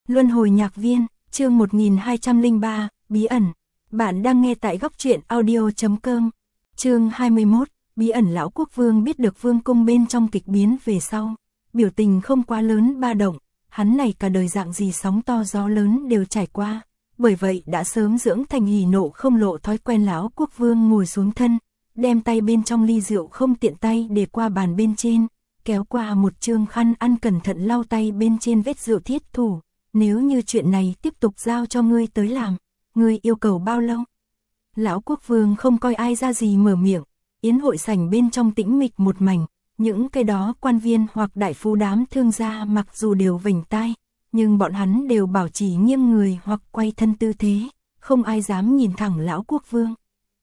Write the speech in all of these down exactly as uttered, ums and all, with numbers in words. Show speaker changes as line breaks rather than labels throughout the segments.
Luân hồi nhạc viên, chương một nghìn hai trăm lẻ ba, bí ẩn. Bạn đang nghe tại góc truyện audio chấm com. Chương hai mươi mốt, bí ẩn. Lão quốc vương biết được vương cung bên trong kịch biến về sau, biểu tình không quá lớn ba động, hắn này cả đời dạng gì sóng to gió lớn đều trải qua, bởi vậy đã sớm dưỡng thành hỉ nộ không lộ thói quen. Lão quốc vương ngồi xuống thân, đem tay bên trong ly rượu không tiện tay để qua bàn bên trên, kéo qua một chương khăn ăn cẩn thận lau tay bên trên vết rượu thiết thủ. Nếu như chuyện này tiếp tục giao cho ngươi tới làm, ngươi yêu cầu bao lâu? Lão quốc vương không coi ai ra gì mở miệng, yến hội sảnh bên trong tĩnh mịch một mảnh, những cái đó quan viên hoặc đại phú đám thương gia mặc dù đều vểnh tai, nhưng bọn hắn đều bảo trì nghiêng người hoặc quay thân tư thế, không ai dám nhìn thẳng lão quốc vương.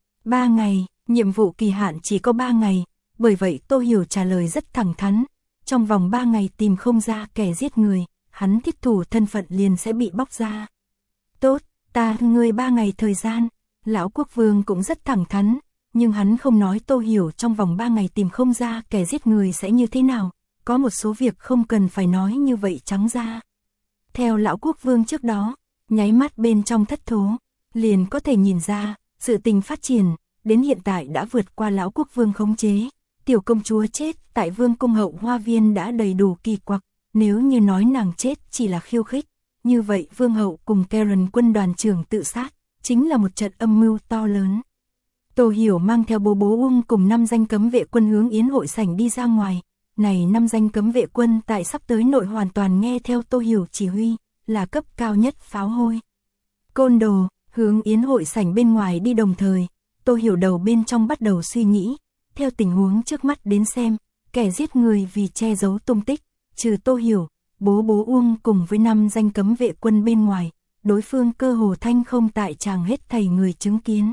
Ba ngày, nhiệm vụ kỳ hạn chỉ có ba ngày, bởi vậy Tô Hiểu trả lời rất thẳng thắn, trong vòng ba ngày tìm không ra kẻ giết người, hắn thiết thủ thân phận liền sẽ bị bóc ra. Tốt, ta ngươi ba ngày thời gian. Lão quốc vương cũng rất thẳng thắn, nhưng hắn không nói Tô Hiểu trong vòng ba ngày tìm không ra kẻ giết người sẽ như thế nào, có một số việc không cần phải nói như vậy trắng ra. Theo lão quốc vương trước đó, nháy mắt bên trong thất thố, liền có thể nhìn ra, sự tình phát triển, đến hiện tại đã vượt qua lão quốc vương khống chế. Tiểu công chúa chết tại vương cung hậu hoa viên đã đầy đủ kỳ quặc, nếu như nói nàng chết chỉ là khiêu khích, như vậy vương hậu cùng Karen quân đoàn trưởng tự sát, chính là một trận âm mưu to lớn. Tô Hiểu mang theo bố bố Ung cùng năm danh cấm vệ quân hướng yến hội sảnh đi ra ngoài. Này năm danh cấm vệ quân tại sắp tới nội hoàn toàn nghe theo Tô Hiểu chỉ huy, là cấp cao nhất pháo hôi. Côn đồ, hướng yến hội sảnh bên ngoài đi đồng thời, Tô Hiểu đầu bên trong bắt đầu suy nghĩ, theo tình huống trước mắt đến xem, kẻ giết người vì che giấu tung tích, trừ Tô Hiểu, bố bố Uông cùng với năm danh cấm vệ quân bên ngoài, đối phương cơ hồ thanh không tại tràng hết thảy người chứng kiến.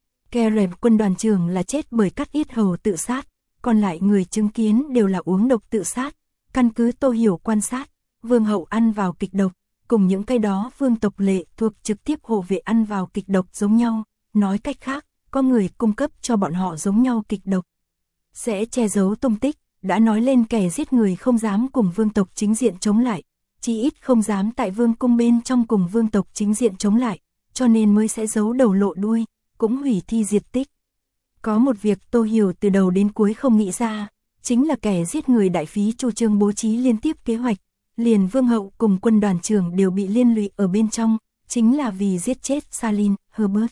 Karen quân đoàn trưởng là chết bởi cắt yết hầu tự sát, còn lại người chứng kiến đều là uống độc tự sát. Căn cứ Tô Hiểu quan sát, vương hậu ăn vào kịch độc, cùng những cái đó vương tộc lệ thuộc trực tiếp hộ vệ ăn vào kịch độc giống nhau, nói cách khác, có người cung cấp cho bọn họ giống nhau kịch độc. Sẽ che giấu tung tích, đã nói lên kẻ giết người không dám cùng vương tộc chính diện chống lại, chỉ ít không dám tại vương cung bên trong cùng vương tộc chính diện chống lại, cho nên mới sẽ giấu đầu lộ đuôi, cũng hủy thi diệt tích. Có một việc Tô Hiểu từ đầu đến cuối không nghĩ ra, chính là kẻ giết người đại phí chủ trương bố trí liên tiếp kế hoạch, liền vương hậu cùng quân đoàn trưởng đều bị liên lụy ở bên trong, chính là vì giết chết Salin, Herbert.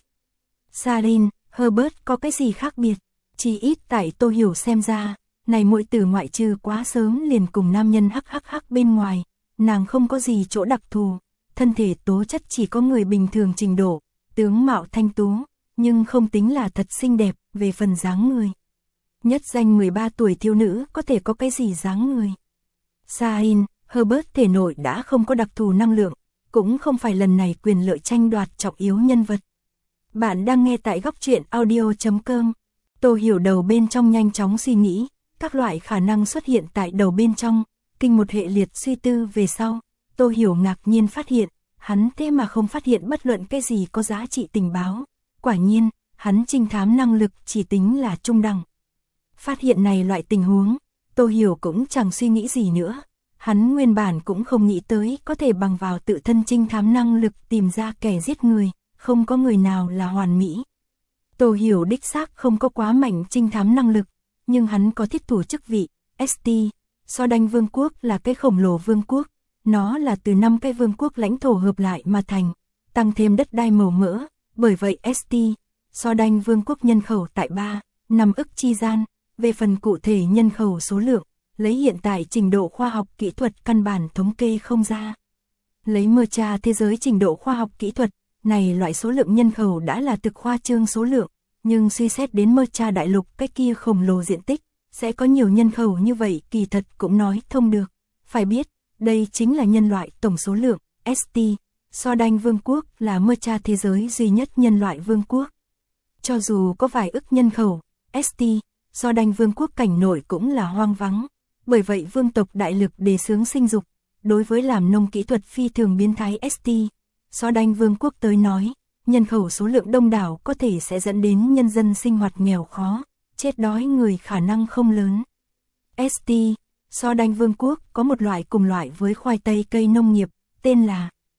Salin, Herbert có cái gì khác biệt? Chỉ ít tại Tô Hiểu xem ra, này muội tử ngoại trừ quá sớm liền cùng nam nhân hắc hắc hắc bên ngoài, nàng không có gì chỗ đặc thù, thân thể tố chất chỉ có người bình thường trình độ, tướng mạo thanh tú, nhưng không tính là thật xinh đẹp. Về phần dáng người, nhất danh mười ba tuổi thiếu nữ có thể có cái gì dáng người? Salin, Herbert thể nội đã không có đặc thù năng lượng, cũng không phải lần này quyền lợi tranh đoạt trọng yếu nhân vật. Bạn đang nghe tại góc truyện audio chấm com. Tô Hiểu đầu bên trong nhanh chóng suy nghĩ, các loại khả năng xuất hiện tại đầu bên trong, kinh một hệ liệt suy tư về sau, Tô Hiểu ngạc nhiên phát hiện, hắn thế mà không phát hiện bất luận cái gì có giá trị tình báo. Quả nhiên, hắn trinh thám năng lực chỉ tính là trung đẳng. Phát hiện này loại tình huống, Tô Hiểu cũng chẳng suy nghĩ gì nữa. Hắn nguyên bản cũng không nghĩ tới có thể bằng vào tự thân trinh thám năng lực tìm ra kẻ giết người, không có người nào là hoàn mỹ. Tô Hiểu đích xác không có quá mạnh trinh thám năng lực, nhưng hắn có thiết thủ chức vị, ét tê, So Đanh Vương quốc là cái khổng lồ vương quốc, nó là từ năm cái vương quốc lãnh thổ hợp lại mà thành, tăng thêm đất đai màu mỡ, bởi vậy ét tê, So Đanh Vương quốc nhân khẩu tại ba, năm ức chi gian, về phần cụ thể nhân khẩu số lượng, lấy hiện tại trình độ khoa học kỹ thuật căn bản thống kê không ra. Lấy mơ tra thế giới trình độ khoa học kỹ thuật, này loại số lượng nhân khẩu đã là thực khoa trương số lượng, nhưng suy xét đến mơ tra đại lục cái kia khổng lồ diện tích, sẽ có nhiều nhân khẩu như vậy kỳ thật cũng nói thông được. Phải biết, đây chính là nhân loại tổng số lượng, ét tê, So Đanh Vương quốc là mơ tra thế giới duy nhất nhân loại vương quốc. Cho dù có vài ức nhân khẩu, ét tê, So Đanh Vương quốc cảnh nội cũng là hoang vắng, bởi vậy vương tộc đại lực đề xướng sinh dục, đối với làm nông kỹ thuật phi thường biến thái ét tê, So Đanh Vương quốc tới nói, nhân khẩu số lượng đông đảo có thể sẽ dẫn đến nhân dân sinh hoạt nghèo khó, chết đói người khả năng không lớn. ét tê, So Đanh Vương quốc có một loại cùng loại với khoai tây cây nông nghiệp, tên là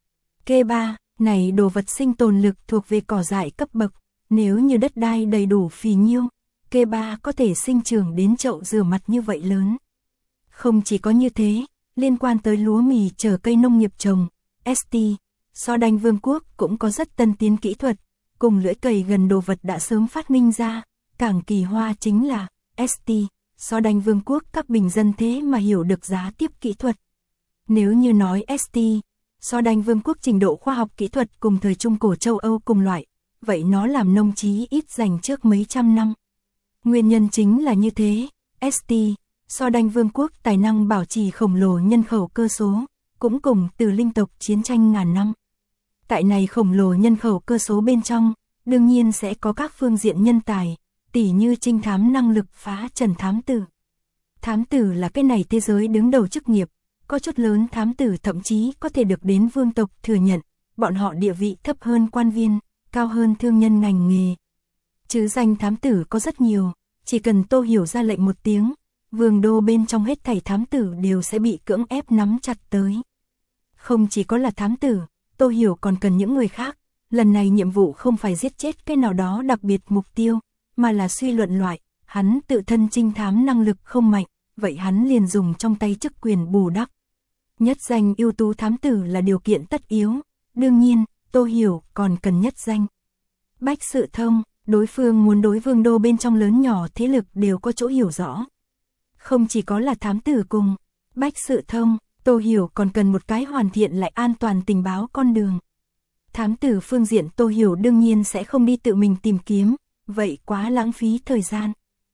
Kê ba, này đồ vật sinh tồn lực thuộc về cỏ dại cấp bậc, nếu như đất đai đầy đủ phì nhiêu, kê ba có thể sinh trưởng đến chậu rửa mặt như vậy lớn. Không chỉ có như thế, liên quan tới lúa mì chờ cây nông nghiệp trồng, ét tê, So Đanh Vương quốc cũng có rất tân tiến kỹ thuật, cùng lưỡi cày gần đồ vật đã sớm phát minh ra, càng kỳ hoa chính là, ét tê, So Đanh Vương quốc các bình dân thế mà hiểu được giá tiếp kỹ thuật. Nếu như nói ét tê, So Đanh Vương quốc trình độ khoa học kỹ thuật cùng thời Trung Cổ châu Âu cùng loại, vậy nó làm nông trí ít dành trước mấy trăm năm. Nguyên nhân chính là như thế, ét tê, So Đanh Vương quốc tài năng bảo trì khổng lồ nhân khẩu cơ số, cũng cùng từ linh tộc chiến tranh ngàn năm. Tại này khổng lồ nhân khẩu cơ số bên trong, đương nhiên sẽ có các phương diện nhân tài, tỉ như trinh thám năng lực phá trần thám tử. Thám tử là cái này thế giới đứng đầu chức nghiệp, có chút lớn thám tử thậm chí có thể được đến vương tộc thừa nhận, bọn họ địa vị thấp hơn quan viên, cao hơn thương nhân ngành nghề. Chứ danh thám tử có rất nhiều, chỉ cần Tô Hiểu ra lệnh một tiếng, vương đô bên trong hết thảy thám tử đều sẽ bị cưỡng ép nắm chặt tới. Không chỉ có là thám tử, Tô Hiểu còn cần những người khác, lần này nhiệm vụ không phải giết chết cái nào đó đặc biệt mục tiêu, mà là suy luận loại, hắn tự thân trinh thám năng lực không mạnh, vậy hắn liền dùng trong tay chức quyền bù đắp. Nhất danh ưu tú thám tử là điều kiện tất yếu, đương nhiên, Tô Hiểu còn cần nhất danh bách sự thông, đối phương muốn đối vương đô bên trong lớn nhỏ thế lực đều có chỗ hiểu rõ. Không chỉ có là thám tử cùng bách sự thông, Tô Hiểu còn cần một cái hoàn thiện lại an toàn tình báo con đường. Thám tử phương diện Tô Hiểu đương nhiên sẽ không đi tự mình tìm kiếm, vậy quá lãng phí thời gian.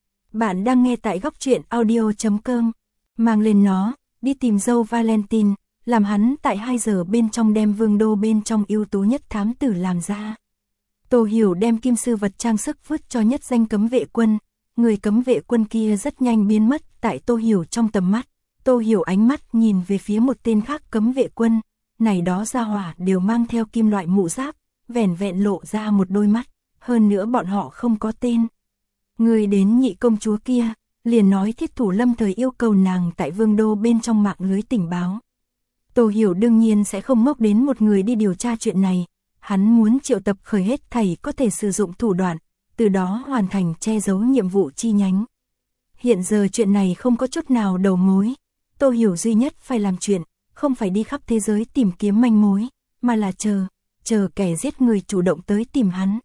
Bạn đang nghe tại góc truyện audio chấm com, mang lên nó, đi tìm dâu Valentine, làm hắn tại hai giờ bên trong đem vương đô bên trong ưu tú nhất thám tử làm ra. Tô Hiểu đem kim sư vật trang sức vứt cho nhất danh cấm vệ quân, người cấm vệ quân kia rất nhanh biến mất tại Tô Hiểu trong tầm mắt. Tô Hiểu ánh mắt nhìn về phía một tên khác cấm vệ quân, này đó gia hỏa đều mang theo kim loại mũ giáp, vẻn vẹn lộ ra một đôi mắt, hơn nữa bọn họ không có tên. Người đến nhị công chúa kia, liền nói Thiết Thủ Lâm thời yêu cầu nàng tại vương đô bên trong mạng lưới tình báo. Tô Hiểu đương nhiên sẽ không mốc đến một người đi điều tra chuyện này, hắn muốn triệu tập khởi hết thảy có thể sử dụng thủ đoạn, từ đó hoàn thành che giấu nhiệm vụ chi nhánh. Hiện giờ chuyện này không có chút nào đầu mối, Tô Hiểu duy nhất phải làm chuyện, không phải đi khắp thế giới tìm kiếm manh mối, mà là chờ, chờ kẻ giết người chủ động tới tìm hắn.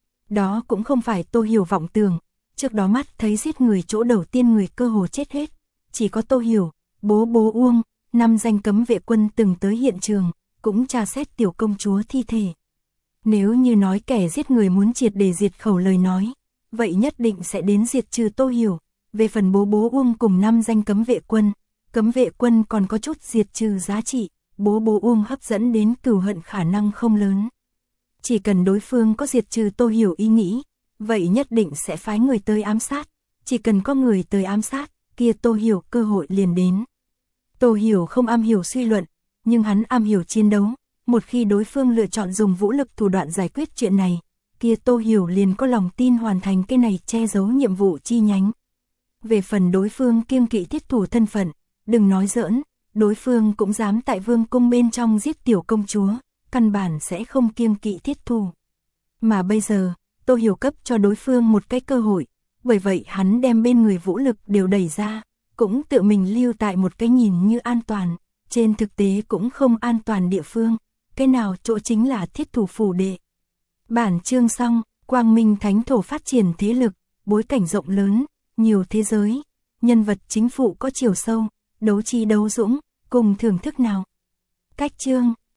Đó cũng không phải Tô Hiểu vọng tưởng, trước đó mắt thấy giết người chỗ đầu tiên người cơ hồ chết hết, chỉ có Tô Hiểu, bố bố Uông, năm danh cấm vệ quân từng tới hiện trường, cũng tra xét tiểu công chúa thi thể. Nếu như nói kẻ giết người muốn triệt để diệt khẩu lời nói, vậy nhất định sẽ đến diệt trừ Tô Hiểu. Về phần bố bố Uông cùng năm danh cấm vệ quân, cấm vệ quân còn có chút diệt trừ giá trị, bố bố Uông hấp dẫn đến cừu hận khả năng không lớn. Chỉ cần đối phương có diệt trừ Tô Hiểu ý nghĩ, vậy nhất định sẽ phái người tới ám sát, chỉ cần có người tới ám sát, kia Tô Hiểu cơ hội liền đến. Tô Hiểu không am hiểu suy luận, nhưng hắn am hiểu chiến đấu, một khi đối phương lựa chọn dùng vũ lực thủ đoạn giải quyết chuyện này, kia Tô Hiểu liền có lòng tin hoàn thành cái này che giấu nhiệm vụ chi nhánh. Về phần đối phương kiêng kỵ Thiết Thủ thân phận, đừng nói giỡn, đối phương cũng dám tại vương cung bên trong giết tiểu công chúa, căn bản sẽ không kiêng kỵ Thiết Thủ. Mà bây giờ, Tô Hiểu cấp cho đối phương một cái cơ hội, bởi vậy hắn đem bên người vũ lực đều đẩy ra, cũng tự mình lưu tại một cái nhìn như an toàn, trên thực tế cũng không an toàn địa phương, cái nào chỗ chính là Thiết Thủ phủ đệ. Bản chương xong, Quang Minh Thánh Thổ phát triển thế lực, bối cảnh rộng lớn, nhiều thế giới, nhân vật chính phụ có chiều sâu, đấu trí đấu dũng, cùng thưởng thức nào. Cách chương,